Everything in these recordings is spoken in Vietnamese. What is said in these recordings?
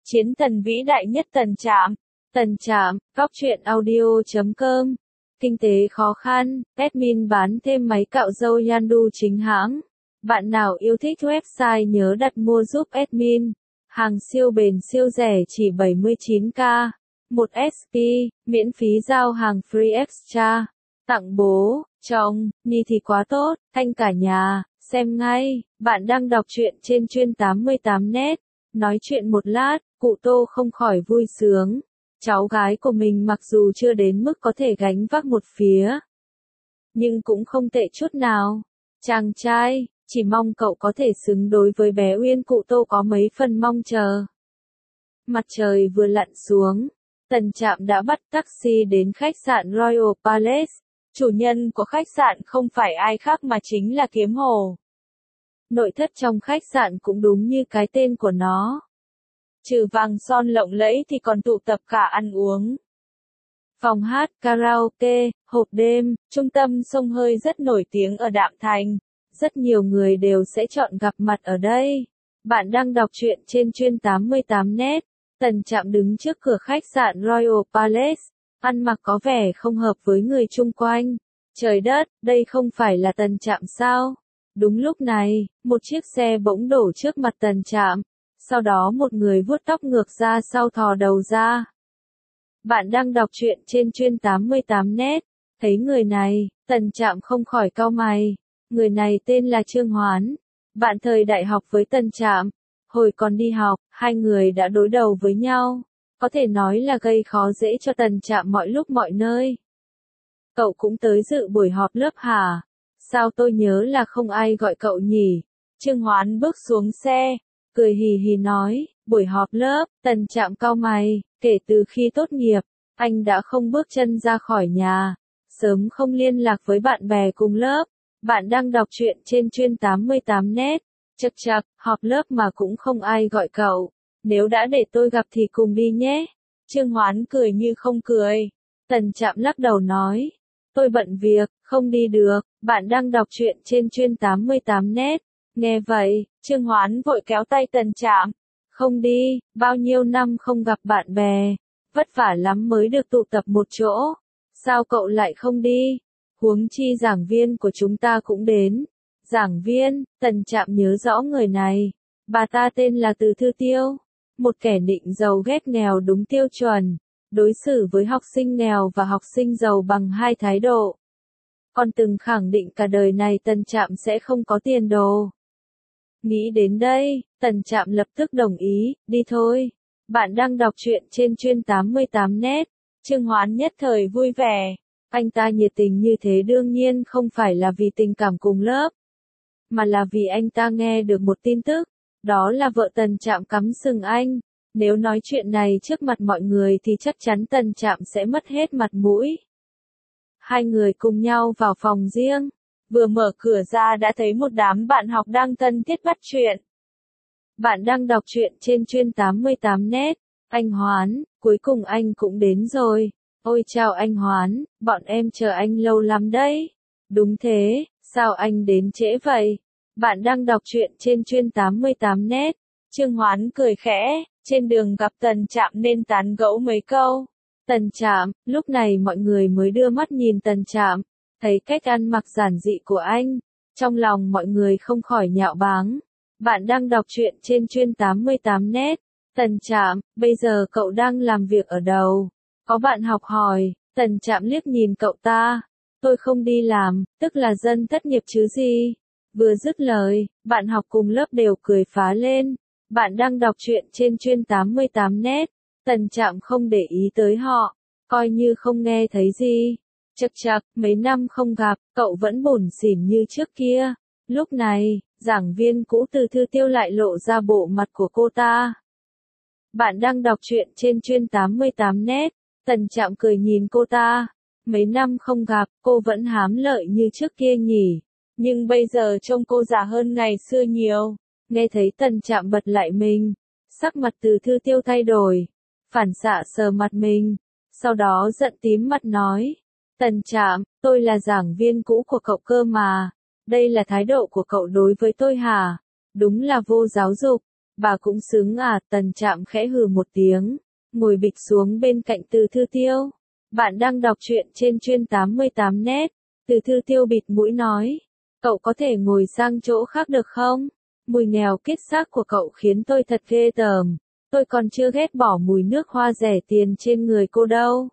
Chiến thần vĩ đại nhất Tần Trạm. Tần Trạm, góc truyện audio.com. Kinh tế khó khăn, admin bán thêm máy cạo râu Yandu chính hãng. Bạn nào yêu thích website nhớ đặt mua giúp admin. Hàng siêu bền siêu rẻ chỉ 79k. 1 SP, miễn phí giao hàng free extra. Tặng bố, chồng, Nhi thì quá tốt, thanh cả nhà, xem ngay. Bạn đang đọc truyện trên chuyên 88net. Nói chuyện một lát, cụ Tô không khỏi vui sướng. Cháu gái của mình mặc dù chưa đến mức có thể gánh vác một phía, nhưng cũng không tệ chút nào. Chàng trai, chỉ mong cậu có thể xứng đối với bé Uyên, cụ Tô có mấy phần mong chờ. Mặt trời vừa lặn xuống, Tần Trạm đã bắt taxi đến khách sạn Royal Palace. Chủ nhân của khách sạn không phải ai khác mà chính là Kiếm Hồ. Nội thất trong khách sạn cũng đúng như cái tên của nó. Trừ vàng son lộng lẫy thì còn tụ tập cả ăn uống. Phòng hát, karaoke, hộp đêm, trung tâm xông hơi rất nổi tiếng ở Đạm Thành. Rất nhiều người đều sẽ chọn gặp mặt ở đây. Bạn đang đọc truyện trên chuyên 88net. Tần Trạm đứng trước cửa khách sạn Royal Palace. Ăn mặc có vẻ không hợp với người chung quanh. Trời đất, đây không phải là Tần Trạm sao? Đúng lúc này, một chiếc xe bỗng đổ trước mặt Tần Trạm. Sau đó một người vuốt tóc ngược ra sau thò đầu ra. Bạn đang đọc truyện trên chuyên 88net. Thấy người này, Tần Trạm không khỏi cau mày. Người này tên là Trương Hoán. Bạn thời đại học với Tần Trạm. Hồi còn đi học, hai người đã đối đầu với nhau. Có thể nói là gây khó dễ cho Tần Trạm mọi lúc mọi nơi. Cậu cũng tới dự buổi họp lớp hả? Sao tôi nhớ là không ai gọi cậu nhỉ? Trương Hoán bước xuống xe, cười hì hì nói, buổi họp lớp. Tần Trạm cau mày, kể từ khi tốt nghiệp, anh đã không bước chân ra khỏi nhà, sớm không liên lạc với bạn bè cùng lớp. Bạn đang đọc truyện trên chuyên 88net. Chậc chậc, họp lớp mà cũng không ai gọi cậu. Nếu đã để tôi gặp thì cùng đi nhé. Trương Hoán cười như không cười. Tần Trạm lắc đầu nói, tôi bận việc, không đi được. Bạn đang đọc truyện trên chuyên 88net. Nghe vậy, Trương Hoán vội kéo tay Tần Trạm. Không đi, bao nhiêu năm không gặp bạn bè, vất vả lắm mới được tụ tập một chỗ. Sao cậu lại không đi? Huống chi giảng viên của chúng ta cũng đến. Giảng viên, Tần Trạm nhớ rõ người này. Bà ta tên là Từ Thư Tiêu. Một kẻ nịnh giàu ghét nghèo đúng tiêu chuẩn. Đối xử với học sinh nghèo và học sinh giàu bằng hai thái độ. Còn từng khẳng định cả đời này Tần Trạm sẽ không có tiền đồ. Nghĩ đến đây, Tần Trạm lập tức đồng ý, đi thôi. Bạn đang đọc truyện trên chuyên 88net. Trương Hoán nhất thời vui vẻ. Anh ta nhiệt tình như thế đương nhiên không phải là vì tình cảm cùng lớp, mà là vì anh ta nghe được một tin tức. Đó là vợ Tần Trạm cắm sừng anh. Nếu nói chuyện này trước mặt mọi người thì chắc chắn Tần Trạm sẽ mất hết mặt mũi. Hai người cùng nhau vào phòng riêng. Vừa mở cửa ra đã thấy một đám bạn học đang thân thiết bắt chuyện. Bạn đang đọc truyện trên chuyên 88net. Anh Hoán, cuối cùng anh cũng đến rồi. Ôi chào anh Hoán, bọn em chờ anh lâu lắm đấy. Đúng thế, sao anh đến trễ vậy? Bạn đang đọc truyện trên chuyên 88net. Trương Hoán cười khẽ, trên đường gặp Tần Trạm nên tán gẫu mấy câu. Tần Trạm, lúc này mọi người mới đưa mắt nhìn Tần Trạm, thấy cách ăn mặc giản dị của anh, trong lòng mọi người không khỏi nhạo báng. Bạn đang đọc truyện trên chuyên 88net. Tần Trạm, bây giờ cậu đang làm việc ở đâu? Có bạn học hỏi. Tần Trạm liếc nhìn cậu ta. Tôi không đi làm, tức là dân thất nghiệp chứ gì. Vừa dứt lời, bạn học cùng lớp đều cười phá lên. Bạn đang đọc truyện trên chuyên 88net. Tần Trạm không để ý tới họ, coi như không nghe thấy gì. Chậc chậc, mấy năm không gặp, cậu vẫn bủn xỉn như trước kia. Lúc này, giảng viên cũ Từ Thư Tiêu lại lộ ra bộ mặt của cô ta. Bạn đang đọc truyện trên chuyên 88net. Tần Trạm cười nhìn cô ta. Mấy năm không gặp, cô vẫn hám lợi như trước kia nhỉ. Nhưng bây giờ trông cô già hơn ngày xưa nhiều. Nghe thấy Tần Trạm bật lại mình, sắc mặt Từ Thư Tiêu thay đổi. Phản xạ sờ mặt mình. Sau đó giận tím mặt nói. Tần Trạm, tôi là giảng viên cũ của cậu cơ mà. Đây là thái độ của cậu đối với tôi hả? Đúng là vô giáo dục. Bà cũng xứng à, Tần Trạm khẽ hừ một tiếng, ngồi bịch xuống bên cạnh Từ Thư Tiêu. Bạn đang đọc truyện trên chuyên 88 net. Từ Thư Tiêu bịt mũi nói, cậu có thể ngồi sang chỗ khác được không? Mùi nghèo kết xác của cậu khiến tôi thật ghê tởm. Tôi còn chưa ghét bỏ mùi nước hoa rẻ tiền trên người cô đâu.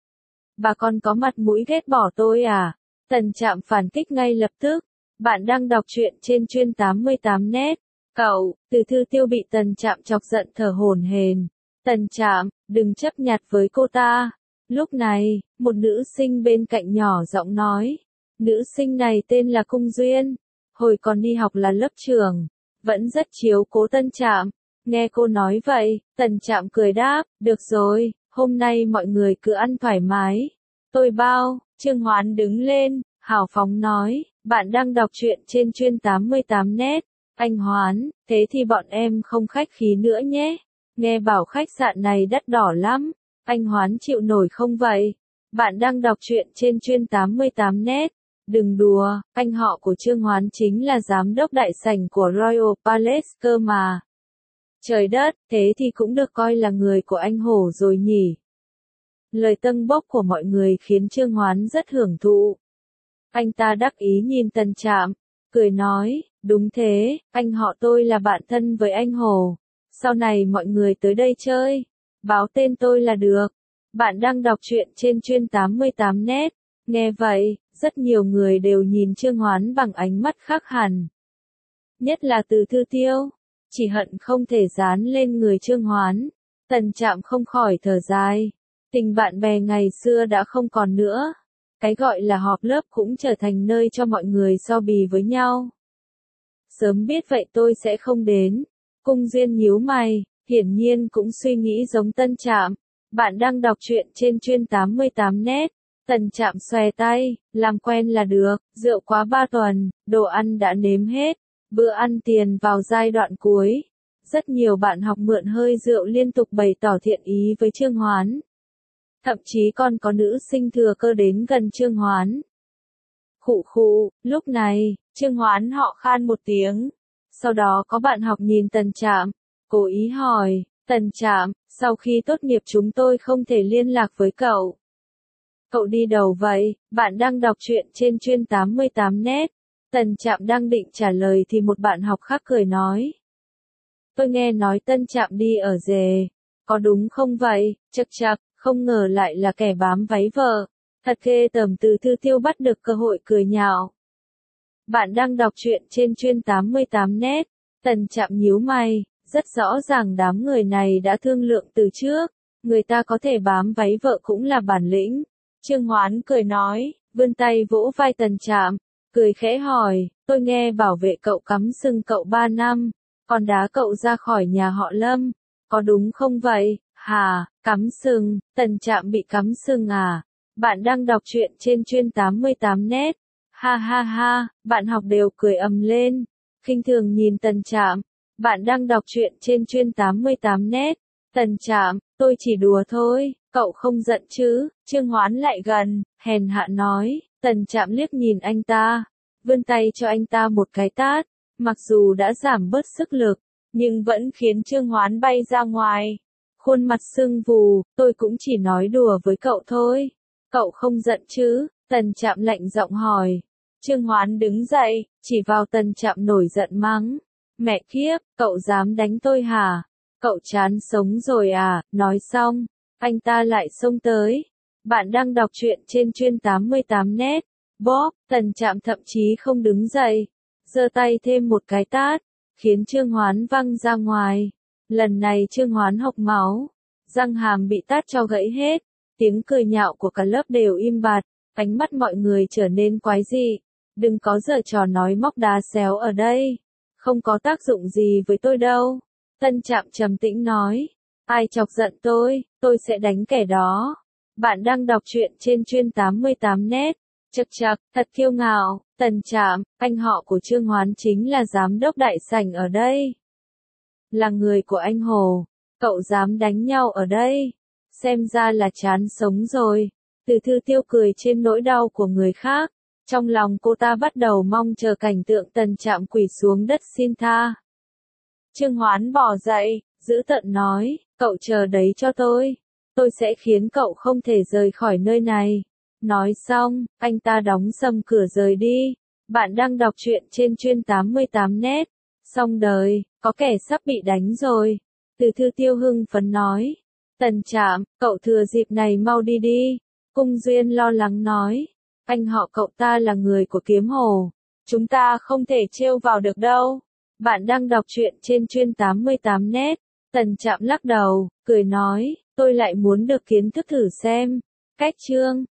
Bà còn có mặt mũi ghét bỏ tôi à? Tần Trạm phản kích ngay lập tức. Bạn đang đọc truyện trên chuyên 88 net. Cậu, Từ Thư Tiêu bị Tần Trạm chọc giận thở hổn hển. Tần Trạm, đừng chấp nhặt với cô ta. Lúc này, một nữ sinh bên cạnh nhỏ giọng nói. Nữ sinh này tên là Cung Duyên. Hồi còn đi học là lớp trưởng. Vẫn rất chiếu cố Tân Trạm. Nghe cô nói vậy, Tần Trạm cười đáp, được rồi, hôm nay mọi người cứ ăn thoải mái. Tôi bao. Trương Hoán đứng lên, hào phóng nói, bạn đang đọc truyện trên chuyên 88 net. Anh Hoán, thế thì bọn em không khách khí nữa nhé. Nghe bảo khách sạn này đắt đỏ lắm. Anh Hoán chịu nổi không vậy? Bạn đang đọc truyện trên chuyên 88 net. Đừng đùa, anh họ của Trương Hoán chính là giám đốc đại sảnh của Royal Palace cơ mà. Trời đất, thế thì cũng được coi là người của anh Hổ rồi nhỉ. Lời tâng bốc của mọi người khiến Trương Hoán rất hưởng thụ. Anh ta đắc ý nhìn Tần Trạm, cười nói, đúng thế, anh họ tôi là bạn thân với anh Hổ. Sau này mọi người tới đây chơi, báo tên tôi là được. Bạn đang đọc truyện trên chuyên 88 net. Nghe vậy, rất nhiều người đều nhìn Trương Hoán bằng ánh mắt khác hẳn. Nhất là Từ Thư Tiêu, chỉ hận không thể dán lên người Trương Hoán. Tần Trạm không khỏi thở dài. Tình bạn bè ngày xưa đã không còn nữa. Cái gọi là họp lớp cũng trở thành nơi cho mọi người so bì với nhau. Sớm biết vậy tôi sẽ không đến. Cung Duyên nhíu mày, hiển nhiên cũng suy nghĩ giống Tân Trạm. Bạn đang đọc truyện trên chuyên 88 net. Tần Trạm xòe tay, làm quen là được, rượu quá 3 tuần, đồ ăn đã nếm hết. Bữa ăn tiền vào giai đoạn cuối. Rất nhiều bạn học mượn hơi rượu liên tục bày tỏ thiện ý với Trương Hoán. Thậm chí còn có nữ sinh thừa cơ đến gần Trương Hoán. Khụ khụ, lúc này, Trương Hoán họ khan một tiếng. Sau đó có bạn học nhìn Tần Trạm, cố ý hỏi, Tần Trạm, sau khi tốt nghiệp chúng tôi không thể liên lạc với cậu. Cậu đi đâu vậy? Bạn đang đọc truyện trên chuyên 88 net. Tần Trạm đang định trả lời thì một bạn học khác cười nói. Tôi nghe nói Tân Trạm đi ở rể. Có đúng không vậy? Chậc chậc, không ngờ lại là kẻ bám váy vợ. Thật ghê tởm. Từ Thư Tiêu bắt được cơ hội cười nhạo. Bạn đang đọc truyện trên chuyên 88 net. Tần Trạm nhíu mày, rất rõ ràng đám người này đã thương lượng từ trước. Người ta có thể bám váy vợ cũng là bản lĩnh. Trương Hoán cười nói, vươn tay vỗ vai Tần Trạm, cười khẽ hỏi, tôi nghe bảo vệ cậu cắm sừng cậu 3 năm, còn đá cậu ra khỏi nhà họ Lâm, có đúng không vậy? Hà, cắm sừng, Tần Trạm bị cắm sừng à? Bạn đang đọc truyện trên chuyên 88 net. Ha ha ha, bạn học đều cười ầm lên, khinh thường nhìn Tần Trạm. Bạn đang đọc truyện trên chuyên 88 net. Tần Trạm, tôi chỉ đùa thôi, cậu không giận chứ? Trương Hoán lại gần, hèn hạ nói. Tần Trạm liếc nhìn anh ta, vươn tay cho anh ta một cái tát, mặc dù đã giảm bớt sức lực, nhưng vẫn khiến Trương Hoán bay ra ngoài. Khuôn mặt sưng vù, tôi cũng chỉ nói đùa với cậu thôi. Cậu không giận chứ? Tần Trạm lạnh giọng hỏi. Trương Hoán đứng dậy, chỉ vào Tần Trạm nổi giận mắng. Mẹ kiếp, cậu dám đánh tôi hả? Cậu chán sống rồi à? Nói xong, anh ta lại xông tới. Bạn đang đọc truyện trên chuyên 88 net. Bóp, Tần Trạm thậm chí không đứng dậy, giơ tay thêm một cái tát, khiến Trương Hoán văng ra ngoài. Lần này Trương Hoán hộc máu, răng hàm bị tát cho gãy hết, tiếng cười nhạo của cả lớp đều im bặt, ánh mắt mọi người trở nên quái dị. Đừng có giở trò nói móc đá xéo ở đây, không có tác dụng gì với tôi đâu. Tân Trạm trầm tĩnh nói, ai chọc giận tôi sẽ đánh kẻ đó. Bạn đang đọc truyện trên chuyên 88 net. Chậc chậc, thật kiêu ngạo, Tần Trạm, anh họ của Trương Hoán chính là giám đốc đại sảnh ở đây. Là người của anh Hồ, cậu dám đánh nhau ở đây, xem ra là chán sống rồi. Từ Thư Tiêu cười trên nỗi đau của người khác, trong lòng cô ta bắt đầu mong chờ cảnh tượng Tần Trạm quỳ xuống đất xin tha. Trương Hoán bỏ dậy, giữ tợn nói, cậu chờ đấy cho tôi sẽ khiến cậu không thể rời khỏi nơi này. Nói xong, anh ta đóng sầm cửa rời đi. Bạn đang đọc truyện trên chuyên 88 net. Xong đời, có kẻ sắp bị đánh rồi. Từ Thư Tiêu hưng phấn nói. Tần Trạm, cậu thừa dịp này mau đi đi. Cung Duyên lo lắng nói. Anh họ cậu ta là người của Kiếm Hồ. Chúng ta không thể trêu vào được đâu. Bạn đang đọc truyện trên chuyên 88 net. Tần Trạm lắc đầu, cười nói, tôi lại muốn được kiến thức thử xem. Cách chương